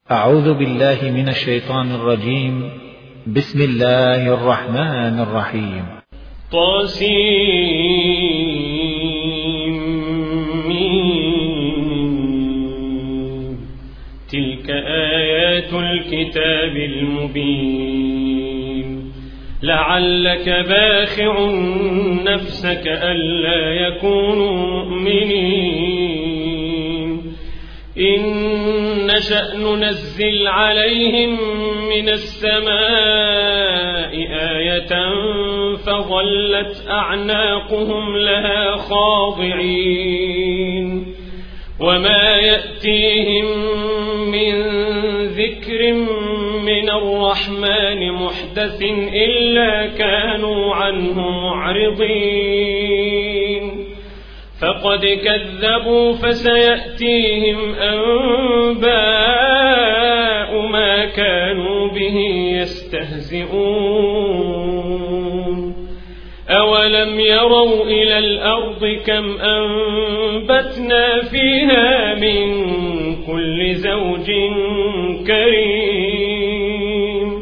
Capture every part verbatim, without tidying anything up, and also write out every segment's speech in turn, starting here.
أعوذ بالله من الشيطان الرجيم. بسم الله الرحمن الرحيم. طاسيم. تلك آيات الكتاب المبين. لعلك باخع نفسك ألا يكونوا مؤمنين إن نشأ ننزل عليهم من السماء آية فظلت أعناقهم لها خاضعين وما يأتيهم من ذكر من الرحمن محدث إلا كانوا عنه معرضين فقد كذبوا فسيأتيهم أنباء ما كانوا به يستهزئون أولم يروا إلى الأرض كم أنبتنا فيها من كل زوج كريم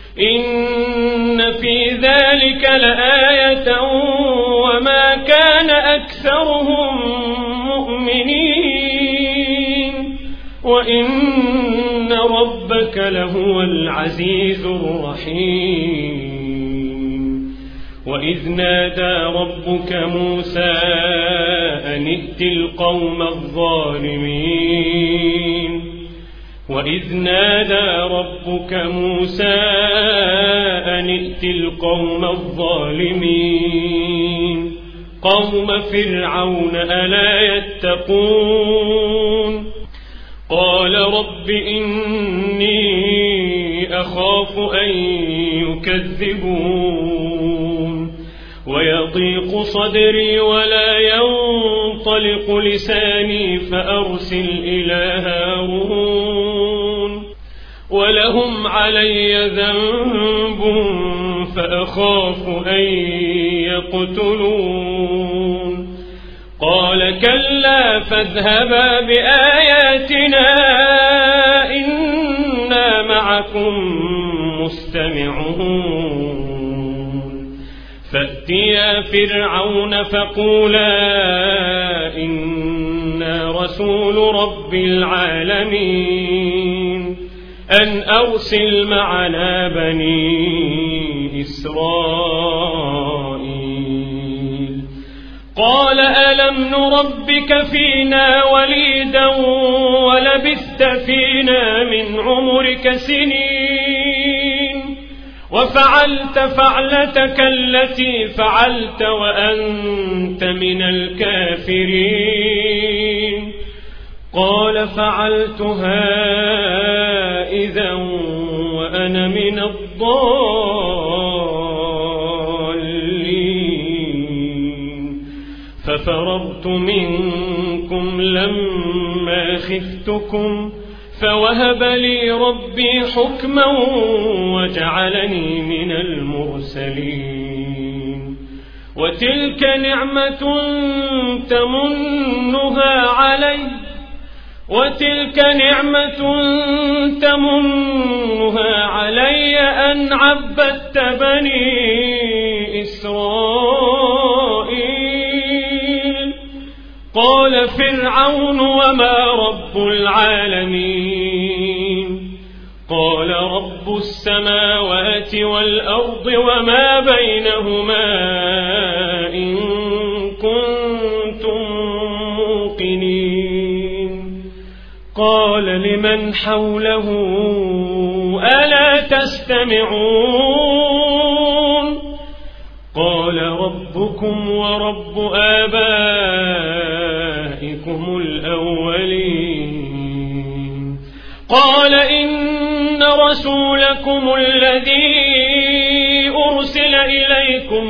إن في ذلك لآية وما كان أكثرهم مؤمنين وإن ربك لهو العزيز الرحيم. وإذ نادى ربك موسى أن ائت القوم الظالمين وإذ نادى ربك موسى أن ائت القوم الظالمين قوم فرعون ألا يتقون قال رب إني أخاف أن يكذبون ويضيق صدري ولا ينطلق لساني فأرسل إلى هارون ولهم علي ذنب فأخاف أن يقتلون قال كلا فاذهبا بآياتنا إنا معكم مستمعون فأتيا فرعون فقولا إنا رسول رب العالمين أن أرسل معنا بني إسرائيل قال ألم نربك فينا وليدا ولبثت فينا من عمرك سنين وفعلت فعلتك التي فعلت وأنت من الكافرين قال فعلتها إذا وأنا من الضالين ففررت منكم لما خفتكم فوهب لي ربي حكما وجعلني من المرسلين وتلك نعمة تمنها علي وتلك نعمة تمنها علي أن عبدت بني إسرائيل قال فرعون وما رب العالمين قال رب السماوات والأرض وما بينهما إن كنتم موقنين قال لمن حوله ألا تستمعون قال ربكم ورب آبائكم الأولين قال إن رسولكم الذي أرسل إليكم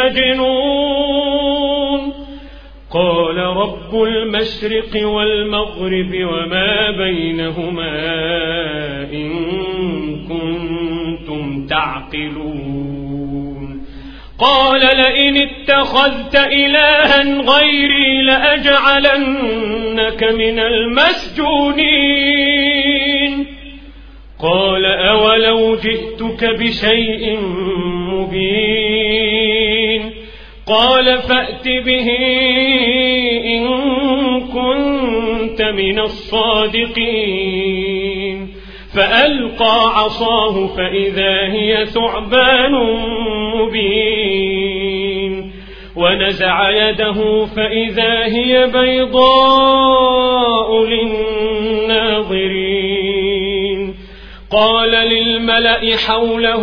لمجنون قال رب المشرق والمغرب وما بينهما إن كنتم تعقلون قال لئن اتخذت إلها غيري لأجعلنك من المسجونين قالوا جئتك بشيء مبين قال فأت به إن كنت من الصادقين فألقى عصاه فإذا هي ثعبان مبين ونزع يده فإذا هي بيضاء للناظرين قال للملأ حوله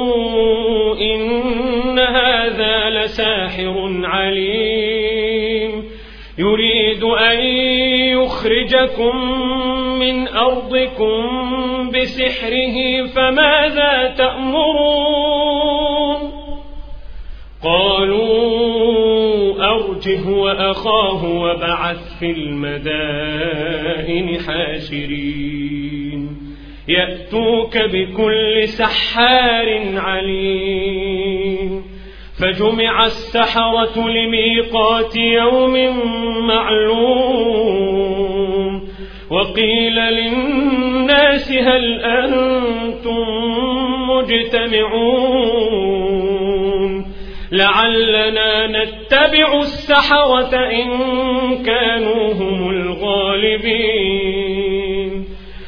إن هذا لساحر عليم يريد أن يخرجكم من أرضكم بسحره فماذا تأمرون قالوا أرجه وأخاه وابعث في المدائن حاشرين يأتوك بكل سحار عليم فجمع السحرة لميقات يوم معلوم وقيل للناس هل أنتم مجتمعون لعلنا نتبع السحرة إن كانوا هم الغالبين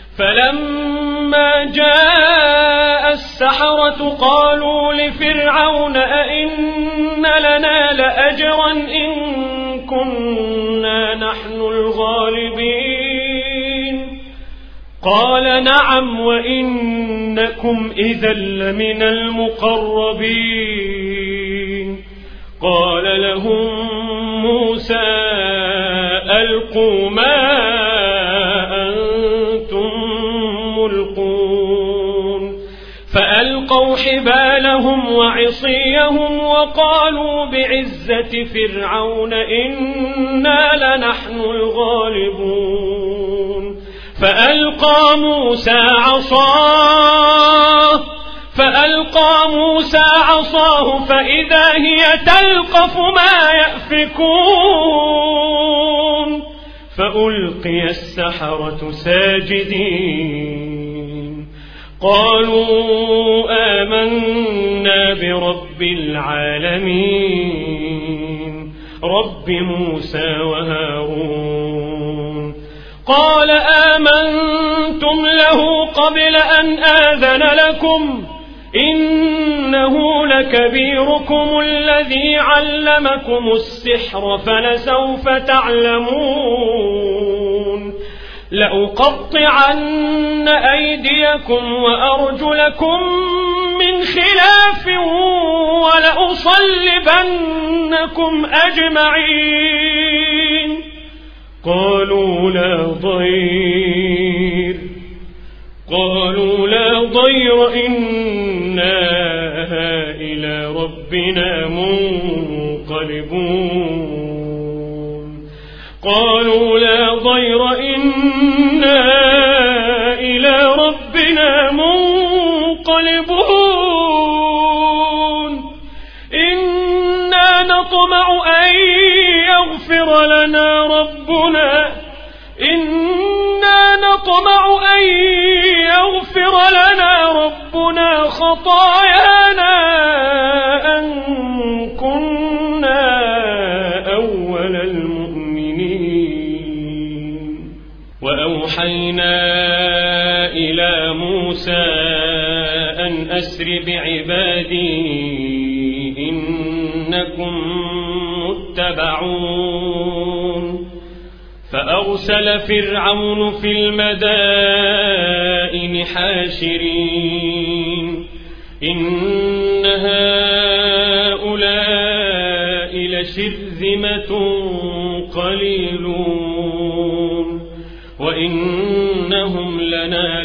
فلما جاء السحرة قالوا لفرعون أئن لنا لأجرا إن كنا نحن الغالبين قال نعم وإنكم إذا لمن المقربين قال لهم موسى ألقوا ما أنتم ملقون فألقوا حبالهم وعصيهم وقالوا بعزة فرعون إنا لنحن الغالبون فألقى موسى عصاه فألقى موسى عصاه فإذا هي تلقف ما يأفكون فألقي السحرة ساجدين قالوا آمنا برب العالمين رب موسى وهارون قال آمنتم له قبل أن آذن لكم إنه لكبيركم الذي علمكم السحر فلسوف تعلمون لأقطعن أيديكم وأرجلكم من خلاف ولأصلبنكم أجمعين قالوا لا ضير قالوا لا ضير إنا إلى ربنا منقلبون قالوا لا ضير إنا إلى ربنا منقلبون إنا نطمع أن يغفر لنا ربنا إنا نطمع أن يغفر لنا ربنا خطايانا أن كنا أول المؤمنين وأوحينا إلى موسى أن أسر بعبادي إنكم متبعون فأرسل فرعون في المدائن حاشرين إن هؤلاء لشرذمة قليلون وإنهم لنا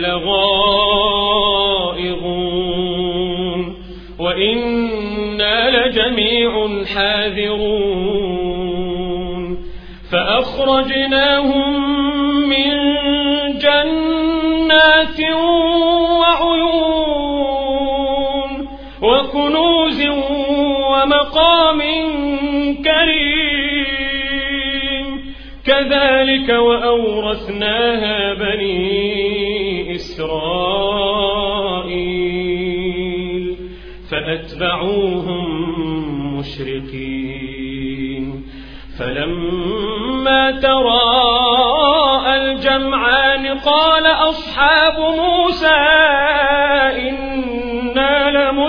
لغائظون وإنا لجميع حاذرون فأخرجناهم من جنات وعيون وكنوز ومقام كريم كذلك وأورثناها بني إسرائيل فأتبعوهم مشرقين فلما تراءى الجمعان قال أصحاب موسى إنا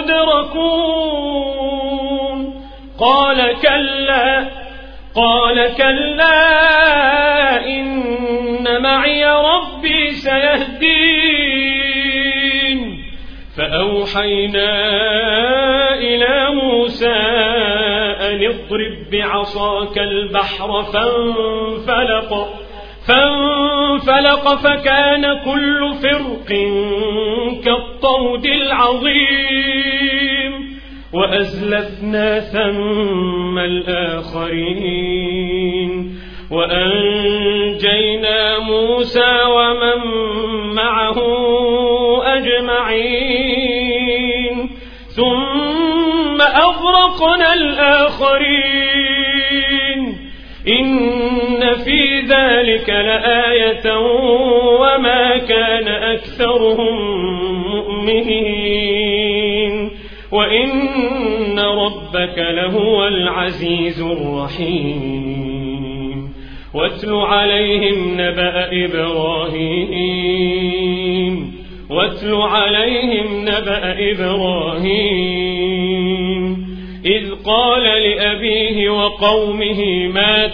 لمدركون قال كلا قال كلا إن معي ربي سيهدين فأوحينا إلى موسى أن اضرب بعصاك البحر فانفلق فانفلق فكان كل فرق كالطود العظيم وأزلفنا ثم الآخرين وأنجينا موسى ومن معه أجمعين ثم أغرقنا الآخرين إن في ذلك لآية وما كان أكثرهم مؤمنين وإن ربك لهو العزيز الرحيم واتل عليهم نبأ إبراهيم واتل عليهم نبأ إبراهيم إذ قال لأبيه وقومه ما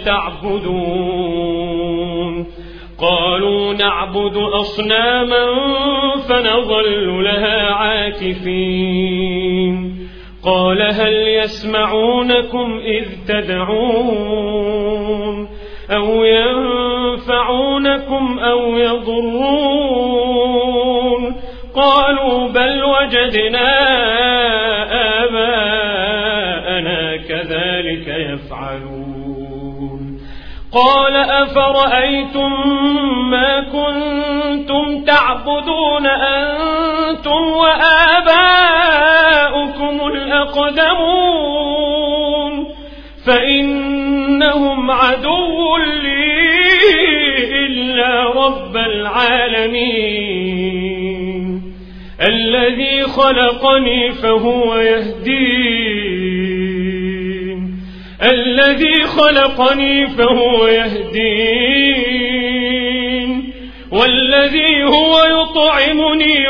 تعبدون قالوا نعبد أصناما فنظل لها عاكفين قال هل يسمعونكم إذ تدعون أو ينفعونكم أو يضرون قالوا بل وجدنا آباءنا كذلك يفعلون قال أفرأيتم ما كنتم تعبدون أنتم وآباؤكم الأقدمون فإنهم عدو لي إلا رب العالمين الذي خلقني فهو يهدين الذي خلقني فهو يهدين والذي هو يطعمني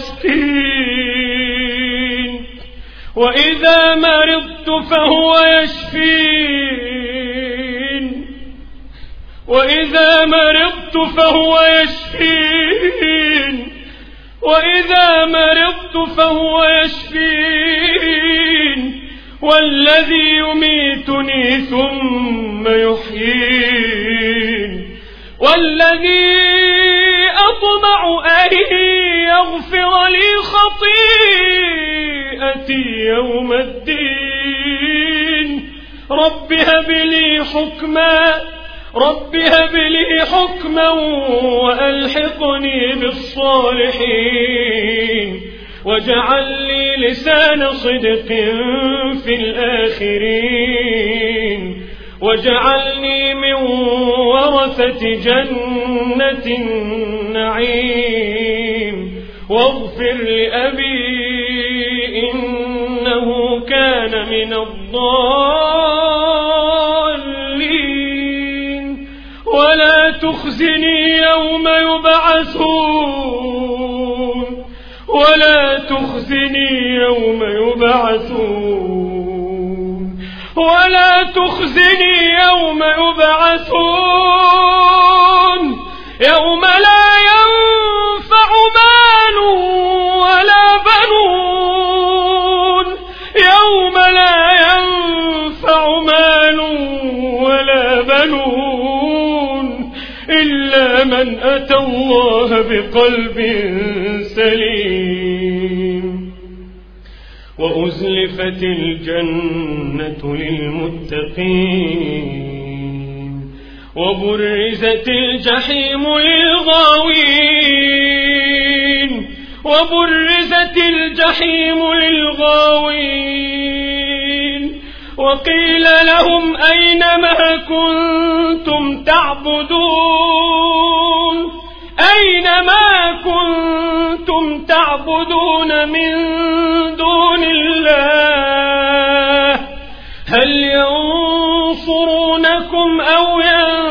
ويسقين وإذا مرضت فهو يشفين وإذا مرضت فهو يشفين وإذا مرضت فهو يشفين والذي يميتني ثم يحيين والذي أطمع أن يغفر لي خطيئتي يوم الدين رب هب لي حكما رب هب لي حكما وألحقني بالصالحين واجعل لي لسان صدق في الآخرين واجعلني من ورثة جنة النعيم واغفر لأبي إنه كان من الضالين ولا تخزني يوم يبعثون ولا تخزني يوم يبعثون ولا تخزني يوم يبعثون يوم لا ينفع مال ولا بنون يوم لا ينفع مال ولا بنون إلا من أتى الله بقلب سليم وأزلفت الجنة للمتقين وبرزت الجحيم للغاوين وبرزت الجحيم للغاوين وقيل لهم أين ما كنتم تعبدون أين ما كنتم كنتم تعبدون من دون الله هل ينصرونكم أو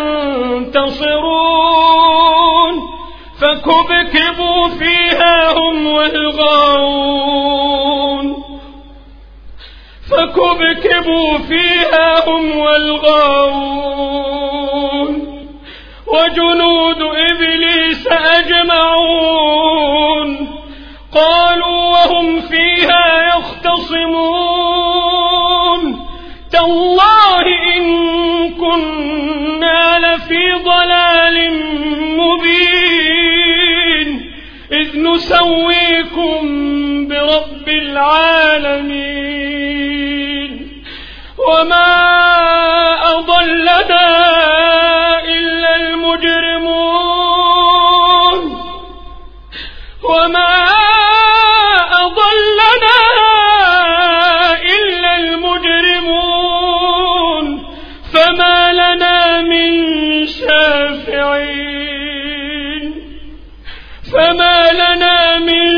ينتصرون فكبكبوا فيها هم والغاوون فكبكبوا فيها هم والغاوون وجنود إبليس أجمعون قالوا وهم فيها يختصمون تالله إن كنا لفي ضلال مبين إذ نسويكم برب العالمين وما أضلنا إلا المجرمون وما أضلنا إلا المجرمون فما لنا من شافعين فما لنا من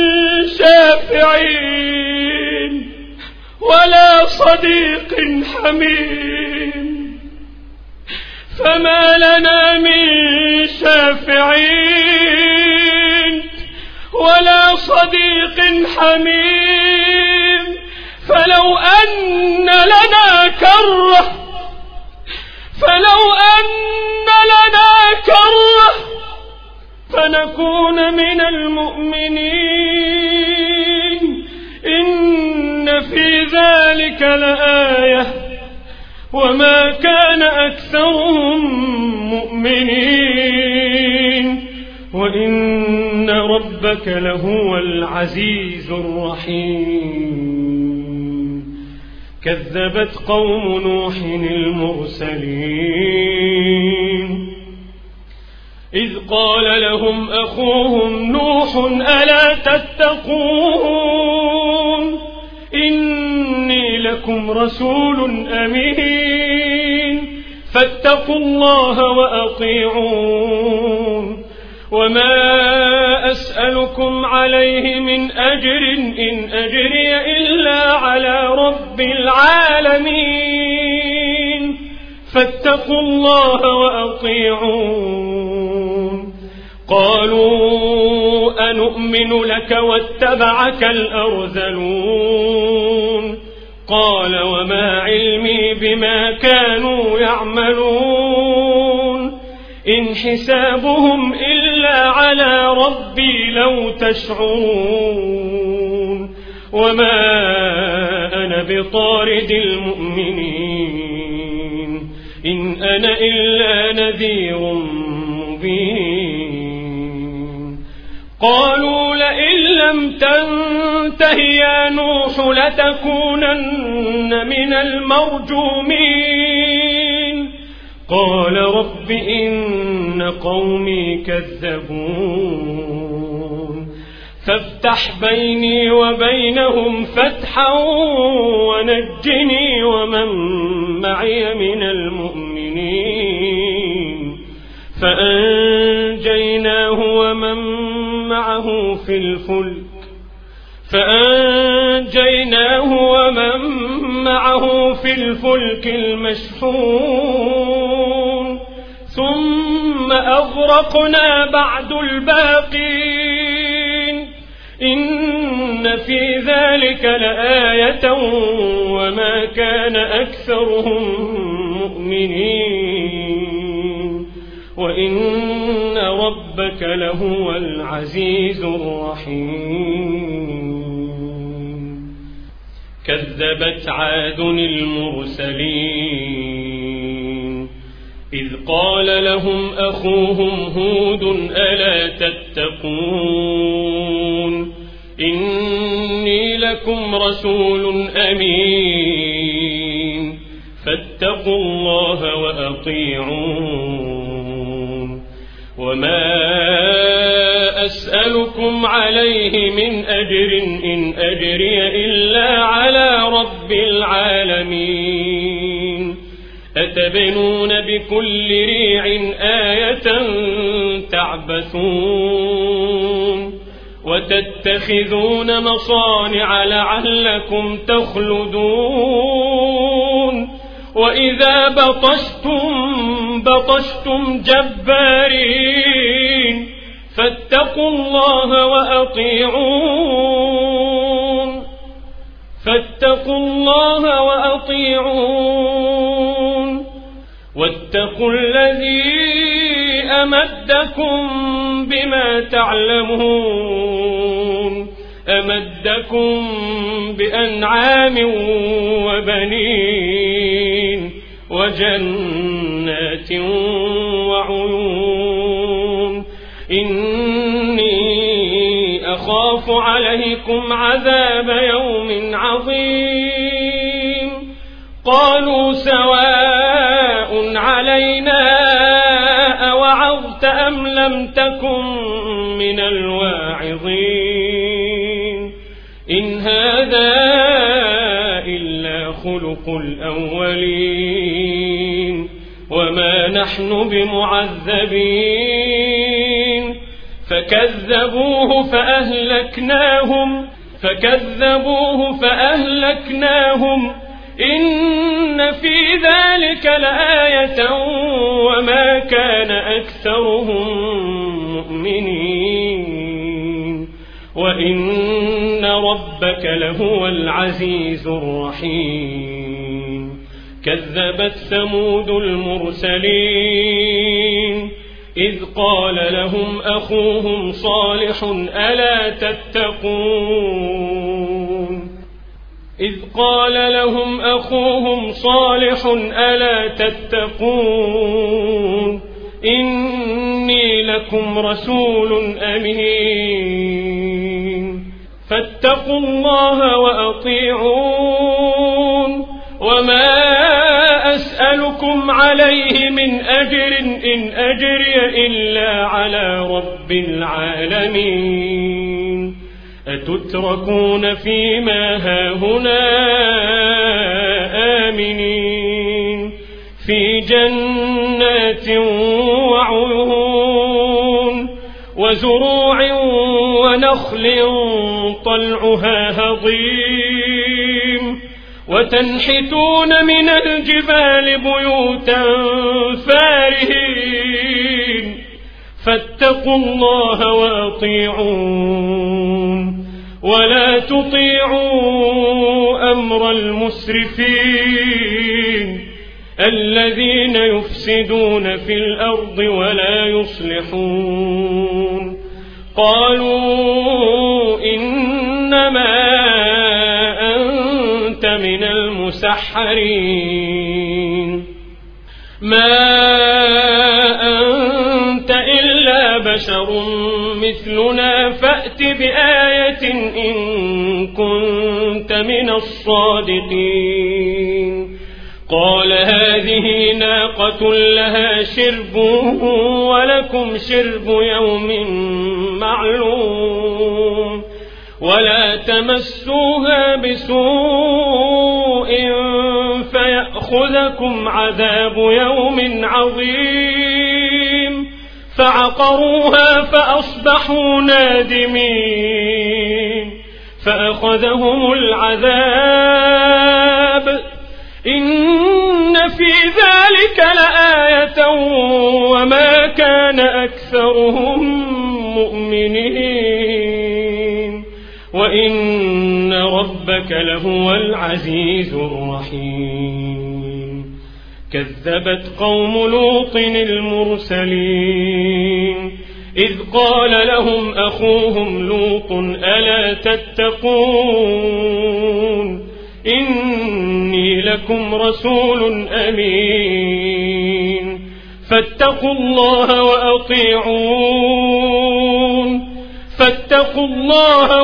شافعين ولا صديق حميم فما لنا من شافعين ولا صديق حميم فلو أن لنا كرة فلو أن لنا كرة فنكون من المؤمنين إن في ذلك لآية وما كان أكثرهم مؤمنين وإن ربك لهو العزيز الرحيم كذبت قوم نوح المرسلين إذ قال لهم أخوهم نوح ألا تتقون إني لكم رسول أمين فاتقوا الله وأطيعون وما أسألكم عليه من أجر إن أجري إلا على رب العالمين فاتقوا الله وأطيعون قالوا أنؤمن لك واتبعك الأرذلون قال وما علمي بما كانوا يعملون إن حسابهم إلا على ربي لو تشعرون وما أنا بطارد المؤمنين إن أنا إلا نذير مبين قالوا لئن لم تنته يا نوح لتكونن من المرجومين قال رب إن قومي كذبون فافتح بيني وبينهم فتحا ونجني ومن معي من المؤمنين فأنجيناه ومن معه في الفلك فأنجيناه ومن معه في الفلك المشحون ثم أغرقنا بعد الباقين إن في ذلك لآية وما كان أكثرهم مؤمنين وإن ربك لهو العزيز الرحيم كذبت عاد المرسلين إذ قال لهم أخوهم هود ألا تتقون إني لكم رسول أمين فاتقوا الله وأطيعون وما أسألكم عليه من أجر إن أجري إلا على رب العالمين أتبنون بكل ريع آية تعبثون وتتخذون مصانع لعلكم تخلدون وإذا بطشتم بطشتم جبارين فاتقوا الله وأطيعون فاتقوا الله وأطيعون واتقوا الذي أمدكم بما تعلمون أمدكم بأنعام وبنين وجنات وعيون إني أخاف عليكم عذاب يوم عظيم قالوا سواء علينا أوعظت أم لم تكن من الواعظين إن هذا إلا خلق الأولين وما نحن بمعذبين فكذبوه فأهلكناهم فكذبوه فأهلكناهم إن في ذلك لآية وما كان أكثرهم مؤمنين وإن ربك لهو العزيز الرحيم كذبت ثمود المرسلين إذ قال لهم أخوهم صالح ألا تتقون إذ قال لهم أخوهم صالح ألا تتقون إني لكم رسول أمين فاتقوا الله وأطيعون وما أسألكم عليه من أجر إن أجري إلا على رب العالمين أتتركون فيما هاهنا آمنين في جنات وعيون وزروع ونخل طلعها هضيم وتنحتون من الجبال بيوتا فارهين فاتقوا الله وأطيعون ولا تطيعوا أمر المسرفين الذين يفسدون في الأرض ولا يصلحون قالوا إنما أنت من المسحرين ما أنت إلا بشر مثلنا فأت بآية إن كنت من الصادقين قال هذه ناقة لها شرب ولكم شرب يوم معلوم ولا تمسوها بسوء فيأخذكم عذاب يوم عظيم فعقروها فأصبحوا نادمين فأخذهم العذاب إن في ذلك لآية وما كان أكثرهم مؤمنين وإن ربك لهو العزيز الرحيم كذبت قوم لوط المرسلين إذ قال لهم أخوهم لوط ألا تتقون إني لكم رسول أمين فاتقوا الله وأطيعون فاتقوا الله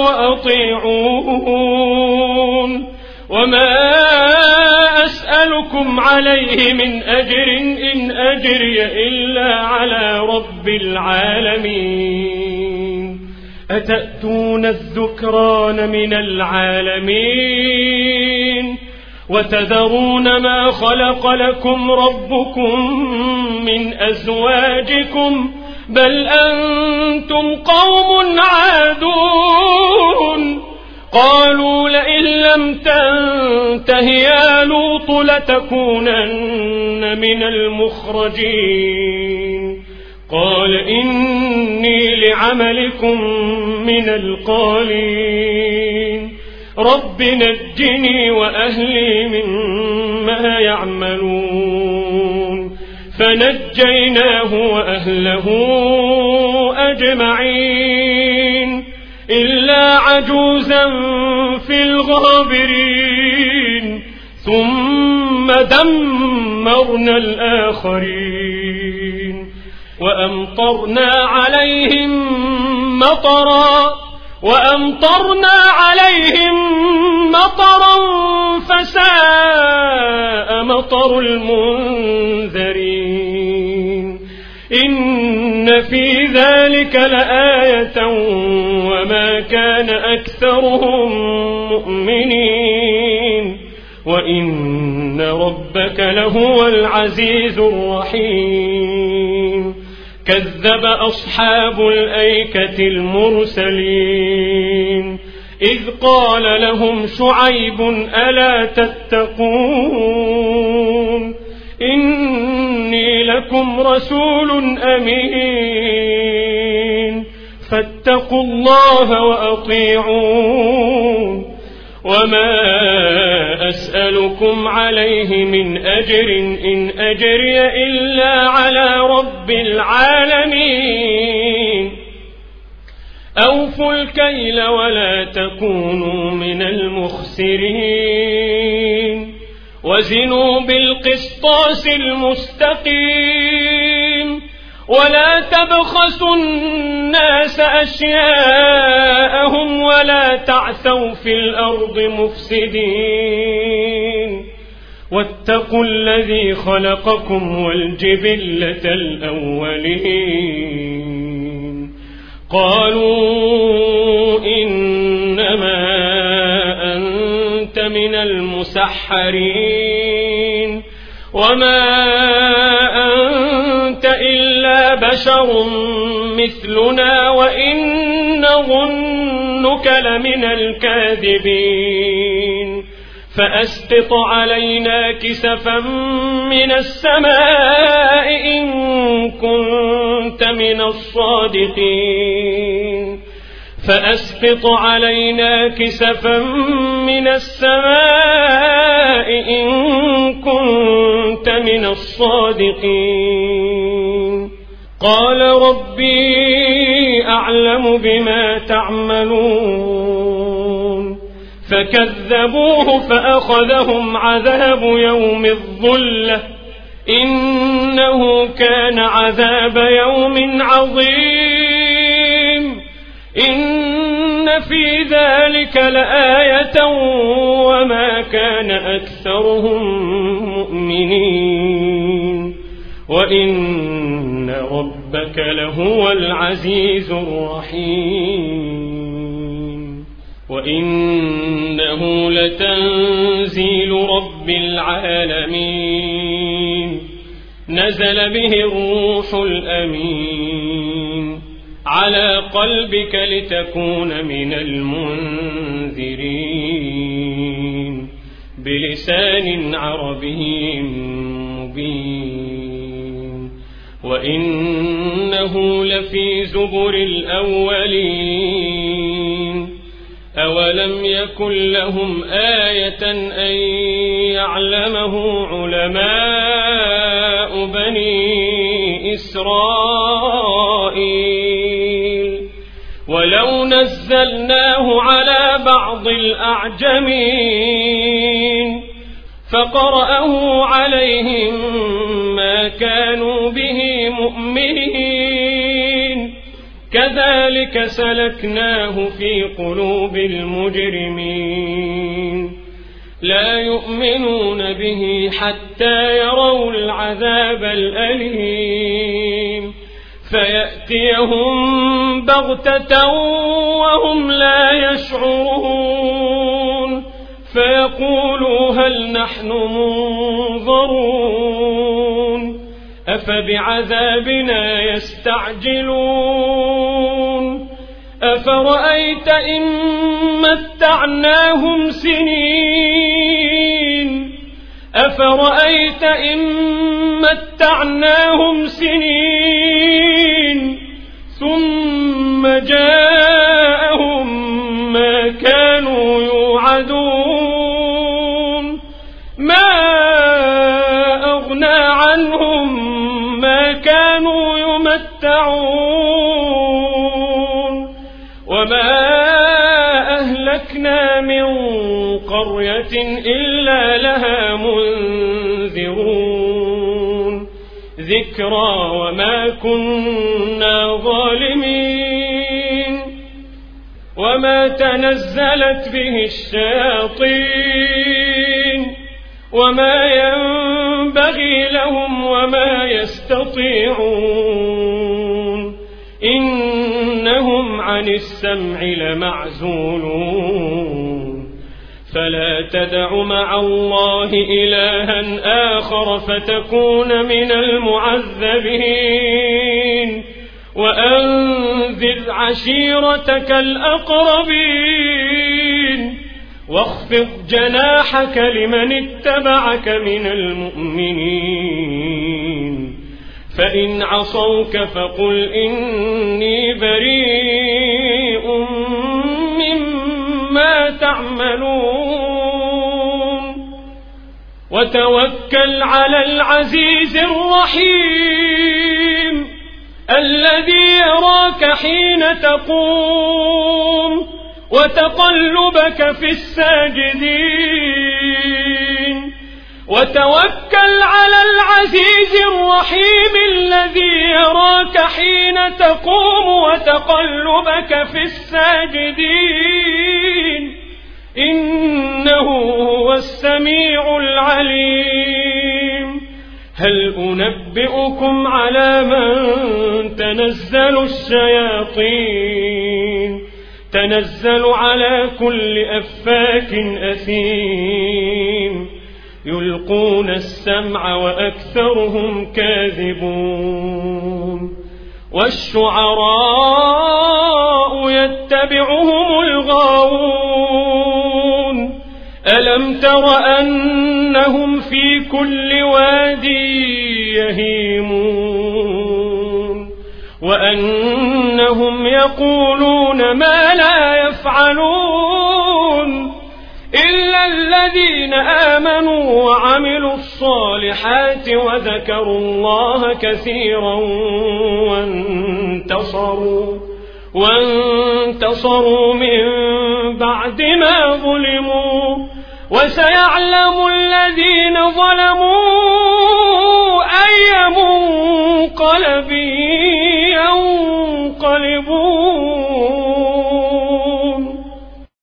وأطيعون وما أسألكم عليه من أجر إن أجري إلا على رب العالمين أتأتون الذكران من العالمين وتذرون ما خلق لكم ربكم من أزواجكم بل أنتم قوم عادون قالوا لئن لم تنته يا لوط لتكونن من المخرجين قال إني لعملكم من القالين رب نجني وأهلي مما يعملون فنجيناه وأهله أجمعين إلا عجوزا في الغابرين ثم دمرنا الآخرين وأمطرنا عليهم مطرا وأمطرنا عليهم مطرا فساء مطر المنذرين إن في ذلك لآية وما كان أكثرهم مؤمنين وإن ربك لهو العزيز الرحيم كذب أصحاب الأيكة المرسلين إذ قال لهم شعيب ألا تتقون إني لكم رسول أمين فاتقوا الله وأطيعون وما أسألكم عليه من أجر إن أجري إلا على رب العالمين أوفوا الكيل ولا تكونوا من المخسرين وزنوا بالقسطاس المستقيم ولا تبخسوا الناس أشياءهم ولا تعثوا في الأرض مفسدين واتقوا الذي خلقكم والجبلة الأولين قالوا إنما أنت من المسحرين وما أنت إلا بشر مثلنا وإن نظنك لمن الكاذبين فأسقط علينا كسفا من السماء إن كنت من الصادقين فأسقط علينا كسفا من السماء إن كنت من الصادقين قال ربي أعلم بما تعملون فكذبوه فأخذهم عذاب يوم الظلة إنه كان عذاب يوم عظيم إن في ذلك لآية وما كان أكثرهم مؤمنين وإن ربك لهو العزيز الرحيم وإنه لتنزيل رب العالمين نزل به الروح الأمين على قلبك لتكون من المنذرين بلسان عربي مبين وإنه لفي زبر الأولين أولم يكن لهم آية أن يعلمه علماء بني إسرائيل ولو نزلناه على بعض الأعجمين فقرأه عليهم ما كانوا به مؤمنين كذلك سلكناه في قلوب المجرمين لا يؤمنون به حتى يروا العذاب الأليم فيأتيهم بغتة وهم لا يشعرون فيقولوا هل نحن منظرون أفبعذابنا يستعجلون أفرأيت إن متعناهم سنين أفرأيت إن متعناهم سنين ثم جاءهم ما كانوا يوعدون ما أغنى عنهم ما كانوا يمتعون وما أهلكنا من قرية إلا لها منذرون ذكرى وما كنا ظالمين وما تنزلت به الشياطين وما ينبغي لهم وما يستطيعون إنهم عن السمع لمعزولون فلا تدع مع الله إلها آخر فتكون من المعذبين وأنذر عشيرتك الأقربين واخفض جناحك لمن اتبعك من المؤمنين فإن عصوك فقل إني بريء مما تعملون وتوكل على العزيز الرحيم الذي يراك حين تقوم وتقلبك في الساجدين وتوكل على العزيز الرحيم الذي يراك حين تقوم وتقلبك في الساجدين إنه هو السميع العليم هل أنبئكم على من تنزل الشياطين تنزل على كل أفاك أثيم يلقون السمع وأكثرهم كاذبون والشعراء يتبعهم الغاوون ألم تر أنهم في كل واد يهيمون وأنهم يقولون ما لا يفعلون إلا الذين آمنوا وعملوا الصالحات وذكروا الله كثيرا وانتصروا وانتصروا من بعد ما ظلموا وسيعلم الذين ظلموا أي منقلب ينقلبون